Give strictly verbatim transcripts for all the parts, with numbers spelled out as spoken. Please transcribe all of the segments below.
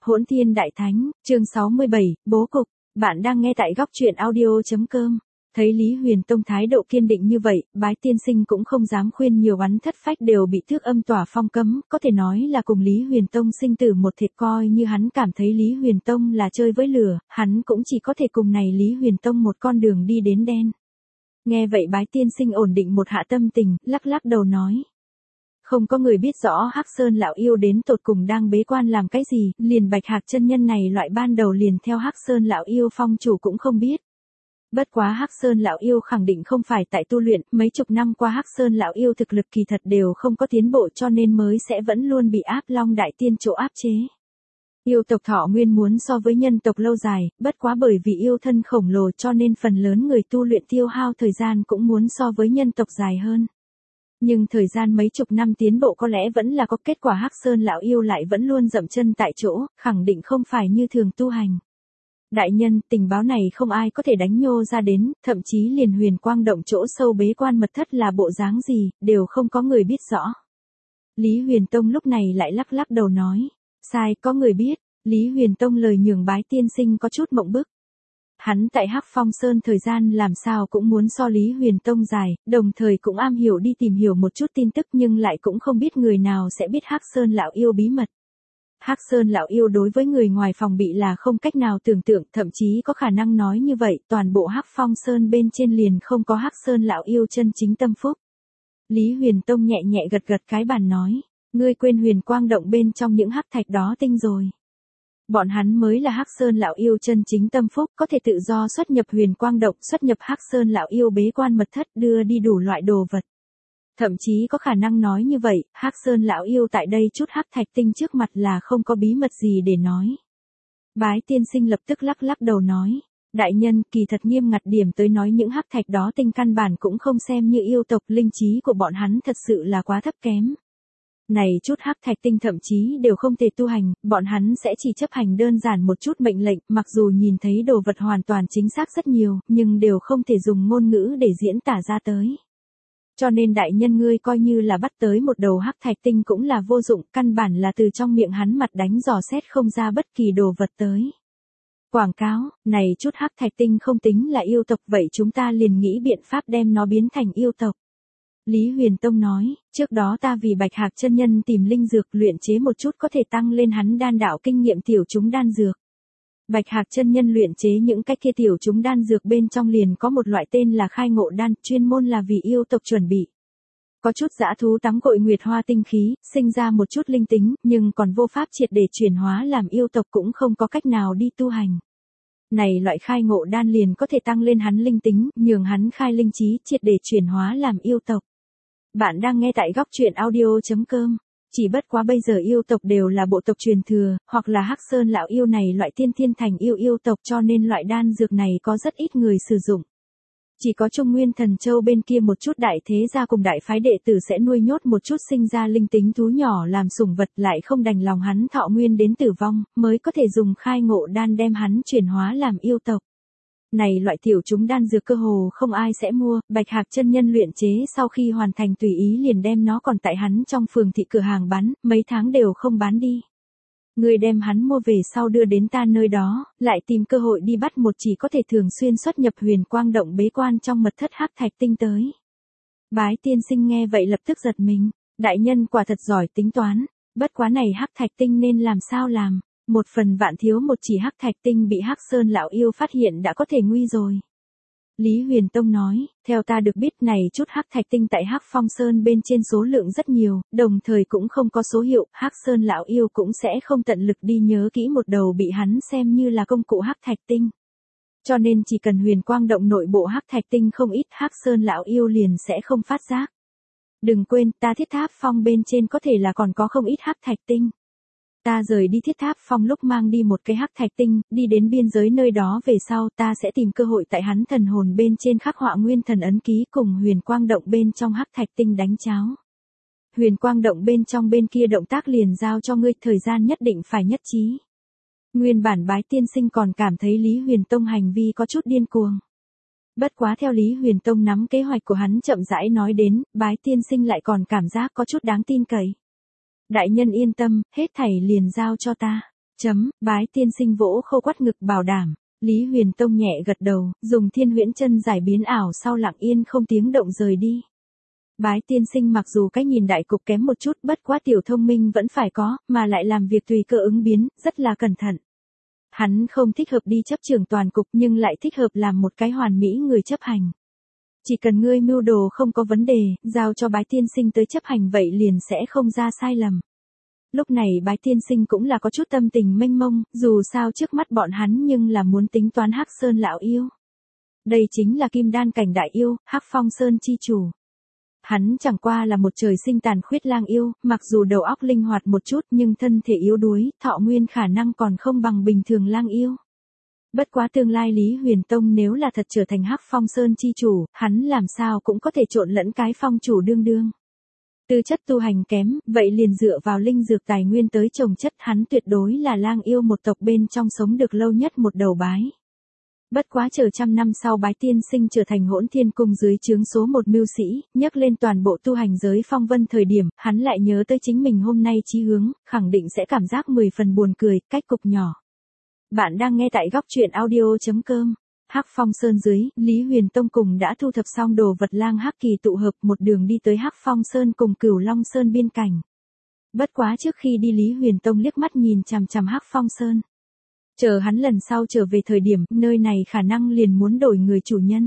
Hỗn Thiên Đại Thánh, chương sáu mươi bảy, bố cục. Bạn đang nghe tại góc truyện audio chấm com. Thấy Lý Huyền Tông thái độ kiên định như vậy, Bái tiên sinh cũng không dám khuyên nhiều, oán thất phách đều bị thước âm tỏa phong cấm, có thể nói là cùng Lý Huyền Tông sinh tử một thịt. Coi như hắn cảm thấy Lý Huyền Tông là chơi với lửa, hắn cũng chỉ có thể cùng này Lý Huyền Tông một con đường đi đến đen. Nghe vậy Bái tiên sinh ổn định một hạ tâm tình, lắc lắc đầu nói. Không có người biết rõ Hắc Sơn lão yêu đến tột cùng đang bế quan làm cái gì, liền Bạch Hạc chân nhân này loại ban đầu liền theo Hắc Sơn lão yêu phong chủ cũng không biết. Bất quá Hắc Sơn lão yêu khẳng định không phải tại tu luyện, mấy chục năm qua Hắc Sơn lão yêu thực lực kỳ thật đều không có tiến bộ, cho nên mới sẽ vẫn luôn bị Áp Long đại tiên chỗ áp chế. Yêu tộc thọ nguyên muốn so với nhân tộc lâu dài, bất quá bởi vì yêu thân khổng lồ cho nên phần lớn người tu luyện tiêu hao thời gian cũng muốn so với nhân tộc dài hơn. Nhưng thời gian mấy chục năm tiến bộ có lẽ vẫn là có kết quả. Hắc Sơn lão yêu lại vẫn luôn dậm chân tại chỗ, khẳng định không phải như thường tu hành. Đại nhân, tình báo này không ai có thể đánh nhô ra đến, thậm chí liền Huyền Quang động chỗ sâu bế quan mật thất là bộ dáng gì, đều không có người biết rõ. Lý Huyền Tông lúc này lại lắc lắc đầu nói, sai, có người biết. Lý Huyền Tông lời nhường Bái tiên sinh có chút mộng bức. Hắn tại Hắc Phong Sơn thời gian làm sao cũng muốn so Lý Huyền Tông dài, đồng thời cũng am hiểu đi tìm hiểu một chút tin tức, nhưng lại cũng không biết người nào sẽ biết Hắc Sơn lão yêu bí mật. Hắc Sơn lão yêu đối với người ngoài phòng bị là không cách nào tưởng tượng, thậm chí có khả năng nói như vậy, toàn bộ Hắc Phong Sơn bên trên liền không có Hắc Sơn lão yêu chân chính tâm phúc. Lý Huyền Tông nhẹ nhẹ gật gật cái bàn nói, ngươi quên Huyền Quang động bên trong những hắc thạch đó tinh rồi. Bọn hắn mới là Hắc Sơn lão yêu chân chính tâm phúc, có thể tự do xuất nhập Huyền Quang động, xuất nhập Hắc Sơn lão yêu bế quan mật thất, đưa đi đủ loại đồ vật. Thậm chí có khả năng nói như vậy, Hắc Sơn lão yêu tại đây chút hắc thạch tinh trước mặt là không có bí mật gì để nói. Bái tiên sinh lập tức lắc lắc đầu nói, đại nhân, kỳ thật nghiêm ngặt điểm tới nói những hắc thạch đó tinh căn bản cũng không xem như yêu tộc, linh trí của bọn hắn thật sự là quá thấp kém. Này chút hắc thạch tinh thậm chí đều không thể tu hành, bọn hắn sẽ chỉ chấp hành đơn giản một chút mệnh lệnh, mặc dù nhìn thấy đồ vật hoàn toàn chính xác rất nhiều, nhưng đều không thể dùng ngôn ngữ để diễn tả ra tới. Cho nên đại nhân ngươi coi như là bắt tới một đầu hắc thạch tinh cũng là vô dụng, căn bản là từ trong miệng hắn mặt đánh dò xét không ra bất kỳ đồ vật tới. Quảng cáo, này chút hắc thạch tinh không tính là yêu tộc, vậy chúng ta liền nghĩ biện pháp đem nó biến thành yêu tộc. Lý Huyền Tông nói, trước đó ta vì Bạch Hạc chân nhân tìm linh dược luyện chế một chút có thể tăng lên hắn đan đạo kinh nghiệm tiểu chúng đan dược. Bạch Hạc chân nhân luyện chế những cái kia tiểu chúng đan dược bên trong liền có một loại tên là khai ngộ đan, chuyên môn là vì yêu tộc chuẩn bị. Có chút dã thú tắm gội nguyệt hoa tinh khí, sinh ra một chút linh tính, nhưng còn vô pháp triệt để chuyển hóa làm yêu tộc, cũng không có cách nào đi tu hành. Này loại khai ngộ đan liền có thể tăng lên hắn linh tính, nhường hắn khai linh trí, triệt để chuyển hóa làm yêu tộc. Bạn đang nghe tại góc truyện audio chấm com. Chỉ bất quá bây giờ yêu tộc đều là bộ tộc truyền thừa, hoặc là Hắc Sơn lão yêu này loại tiên thiên thành yêu yêu tộc, cho nên loại đan dược này có rất ít người sử dụng. Chỉ có Trung Nguyên Thần Châu bên kia một chút đại thế gia cùng đại phái đệ tử sẽ nuôi nhốt một chút sinh ra linh tính thú nhỏ làm sủng vật, lại không đành lòng hắn thọ nguyên đến tử vong, mới có thể dùng khai ngộ đan đem hắn chuyển hóa làm yêu tộc. Này loại tiểu chúng đan dược cơ hồ không ai sẽ mua, Bạch Hạc chân nhân luyện chế sau khi hoàn thành tùy ý liền đem nó còn tại hắn trong phường thị cửa hàng bán, mấy tháng đều không bán đi. Người đem hắn mua về sau đưa đến ta nơi đó, lại tìm cơ hội đi bắt một chỉ có thể thường xuyên xuất nhập Huyền Quang động bế quan trong mật thất hắc thạch tinh tới. Bái tiên sinh nghe vậy lập tức giật mình, đại nhân quả thật giỏi tính toán, bất quá này hắc thạch tinh nên làm sao làm? Một phần vạn thiếu một chỉ hắc thạch tinh bị Hắc Sơn lão yêu phát hiện đã có thể nguy rồi. Lý Huyền Tông nói, theo ta được biết này chút hắc thạch tinh tại Hắc Phong Sơn bên trên số lượng rất nhiều, đồng thời cũng không có số hiệu, Hắc Sơn lão yêu cũng sẽ không tận lực đi nhớ kỹ một đầu bị hắn xem như là công cụ hắc thạch tinh. Cho nên chỉ cần Huyền Quang động nội bộ hắc thạch tinh không ít, Hắc Sơn lão yêu liền sẽ không phát giác. Đừng quên, ta Thiết Tháp Phong bên trên có thể là còn có không ít hắc thạch tinh. Ta rời đi Thiết Tháp Phong lúc mang đi một cái hắc thạch tinh, đi đến biên giới nơi đó về sau ta sẽ tìm cơ hội tại hắn thần hồn bên trên khắc họa nguyên thần ấn ký cùng Huyền Quang động bên trong hắc thạch tinh đánh cháo. Huyền Quang động bên trong bên kia động tác liền giao cho ngươi, thời gian nhất định phải nhất trí. Nguyên bản Bái tiên sinh còn cảm thấy Lý Huyền Tông hành vi có chút điên cuồng. Bất quá theo Lý Huyền Tông nắm kế hoạch của hắn chậm rãi nói đến, Bái tiên sinh lại còn cảm giác có chút đáng tin cậy. Đại nhân yên tâm, hết thảy liền giao cho ta. Chấm, bái tiên sinh vỗ khô quắt ngực bảo đảm. Lý Huyền Tông nhẹ gật đầu, dùng thiên huyễn chân giải biến ảo sau lặng yên không tiếng động rời đi. Bái tiên sinh mặc dù cái nhìn đại cục kém một chút, bất quá tiểu thông minh vẫn phải có, mà lại làm việc tùy cơ ứng biến, rất là cẩn thận. Hắn không thích hợp đi chấp trưởng toàn cục nhưng lại thích hợp làm một cái hoàn mỹ người chấp hành. Chỉ cần ngươi mưu đồ không có vấn đề, giao cho bái tiên sinh tới chấp hành vậy liền sẽ không ra sai lầm. Lúc này bái tiên sinh cũng là có chút tâm tình mênh mông, dù sao trước mắt bọn hắn nhưng là muốn tính toán Hắc Sơn lão yêu. Đây chính là kim đan cảnh đại yêu, Hắc Phong Sơn chi chủ. Hắn chẳng qua là một trời sinh tàn khuyết lang yêu, mặc dù đầu óc linh hoạt một chút nhưng thân thể yếu đuối, thọ nguyên khả năng còn không bằng bình thường lang yêu. Bất quá tương lai Lý Huyền Tông nếu là thật trở thành Hắc Phong Sơn chi chủ, hắn làm sao cũng có thể trộn lẫn cái phong chủ đương đương. Tư chất tu hành kém, vậy liền dựa vào linh dược tài nguyên tới trồng chất, hắn tuyệt đối là lang yêu một tộc bên trong sống được lâu nhất một đầu bái. Bất quá chờ trăm năm sau bái tiên sinh trở thành Hỗn Thiên Cung dưới trướng số một mưu sĩ, nhấc lên toàn bộ tu hành giới phong vân thời điểm, hắn lại nhớ tới chính mình hôm nay chí hướng, khẳng định sẽ cảm giác mười phần buồn cười, cách cục nhỏ. Bạn đang nghe tại góc truyện audio chấm com. Hắc Phong Sơn dưới, Lý Huyền Tông cùng đã thu thập xong đồ vật lang hắc kỳ tụ hợp một đường đi tới Hắc Phong Sơn cùng Cửu Long Sơn biên cảnh. Bất quá trước khi đi Lý Huyền Tông liếc mắt nhìn chằm chằm Hắc Phong Sơn. Chờ hắn lần sau trở về thời điểm, nơi này khả năng liền muốn đổi người chủ nhân.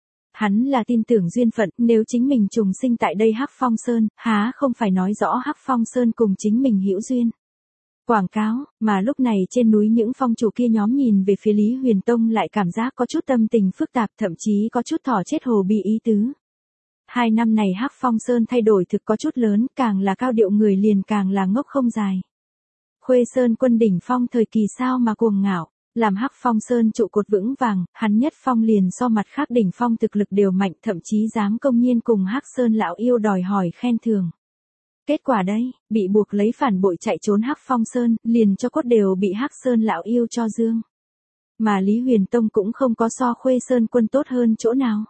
Hắn là tin tưởng duyên phận, nếu chính mình trùng sinh tại đây Hắc Phong Sơn, há không phải nói rõ Hắc Phong Sơn cùng chính mình hữu duyên. Quảng cáo, mà lúc này trên núi những phong chủ kia nhóm nhìn về phía Lý Huyền Tông lại cảm giác có chút tâm tình phức tạp, thậm chí có chút thỏ chết hồ bị ý tứ. Hai năm này Hắc Phong Sơn thay đổi thực có chút lớn, càng là cao điệu người liền càng là ngốc không dài. Khuê Sơn quân đỉnh phong thời kỳ sao mà cuồng ngạo, làm Hắc Phong Sơn trụ cột vững vàng, hắn nhất phong liền so mặt khác đỉnh phong thực lực đều mạnh, thậm chí dám công nhiên cùng Hắc Sơn lão yêu đòi hỏi khen thưởng. Kết quả đây, bị buộc lấy phản bội chạy trốn Hắc Phong Sơn, liền cho cốt đều bị Hắc Sơn lão yêu cho dương. Mà Lý Huyền Tông cũng không có so Khuê Sơn quân tốt hơn chỗ nào.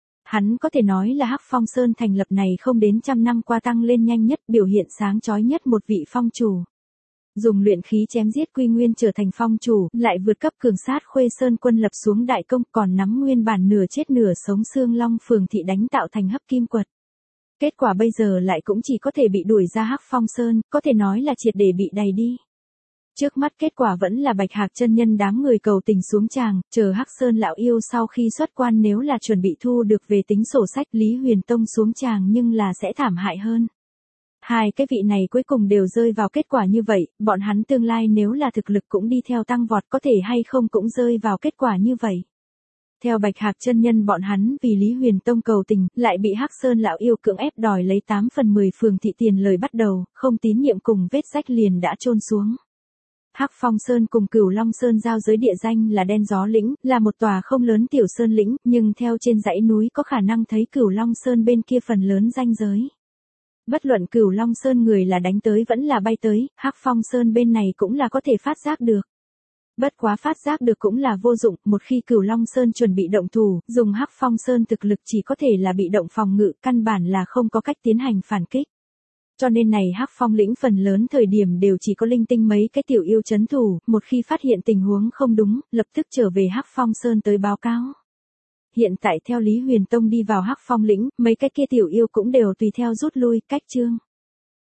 Hắn có thể nói là Hắc Phong Sơn thành lập này không đến trăm năm qua tăng lên nhanh nhất, biểu hiện sáng chói nhất một vị phong chủ. Dùng luyện khí chém giết quy nguyên trở thành phong chủ, lại vượt cấp cường sát Khuê Sơn quân lập xuống đại công, còn nắm nguyên bản nửa chết nửa sống Xương Long phường thị đánh tạo thành hấp kim quật. Kết quả bây giờ lại cũng chỉ có thể bị đuổi ra Hắc Phong Sơn, có thể nói là triệt để bị đày đi. Trước mắt kết quả vẫn là Bạch Hạc chân nhân đám người cầu tình xuống tràng, chờ Hắc Sơn lão yêu sau khi xuất quan nếu là chuẩn bị thu được về tính sổ sách Lý Huyền Tông xuống tràng nhưng là sẽ thảm hại hơn. Hai cái vị này cuối cùng đều rơi vào kết quả như vậy, bọn hắn tương lai nếu là thực lực cũng đi theo tăng vọt có thể hay không cũng rơi vào kết quả như vậy. Theo Bạch Hạc chân nhân bọn hắn vì Lý Huyền Tông cầu tình, lại bị Hắc Sơn lão yêu cưỡng ép đòi lấy tám phần mười phường thị tiền lời bắt đầu, không tín nhiệm cùng vết rách liền đã chôn xuống. Hắc Phong Sơn cùng Cửu Long Sơn giao giới địa danh là Đen Gió Lĩnh, là một tòa không lớn tiểu sơn lĩnh, nhưng theo trên dãy núi có khả năng thấy Cửu Long Sơn bên kia phần lớn ranh giới. Bất luận Cửu Long Sơn người là đánh tới vẫn là bay tới, Hắc Phong Sơn bên này cũng là có thể phát giác được. Bất quá phát giác được cũng là vô dụng, một khi Cửu Long Sơn chuẩn bị động thủ, dùng Hắc Phong Sơn thực lực chỉ có thể là bị động phòng ngự, căn bản là không có cách tiến hành phản kích. Cho nên này Hắc Phong lĩnh phần lớn thời điểm đều chỉ có linh tinh mấy cái tiểu yêu trấn thủ, một khi phát hiện tình huống không đúng, lập tức trở về Hắc Phong Sơn tới báo cáo. Hiện tại theo Lý Huyền Tông đi vào Hắc Phong lĩnh, mấy cái kia tiểu yêu cũng đều tùy theo rút lui, cách chương.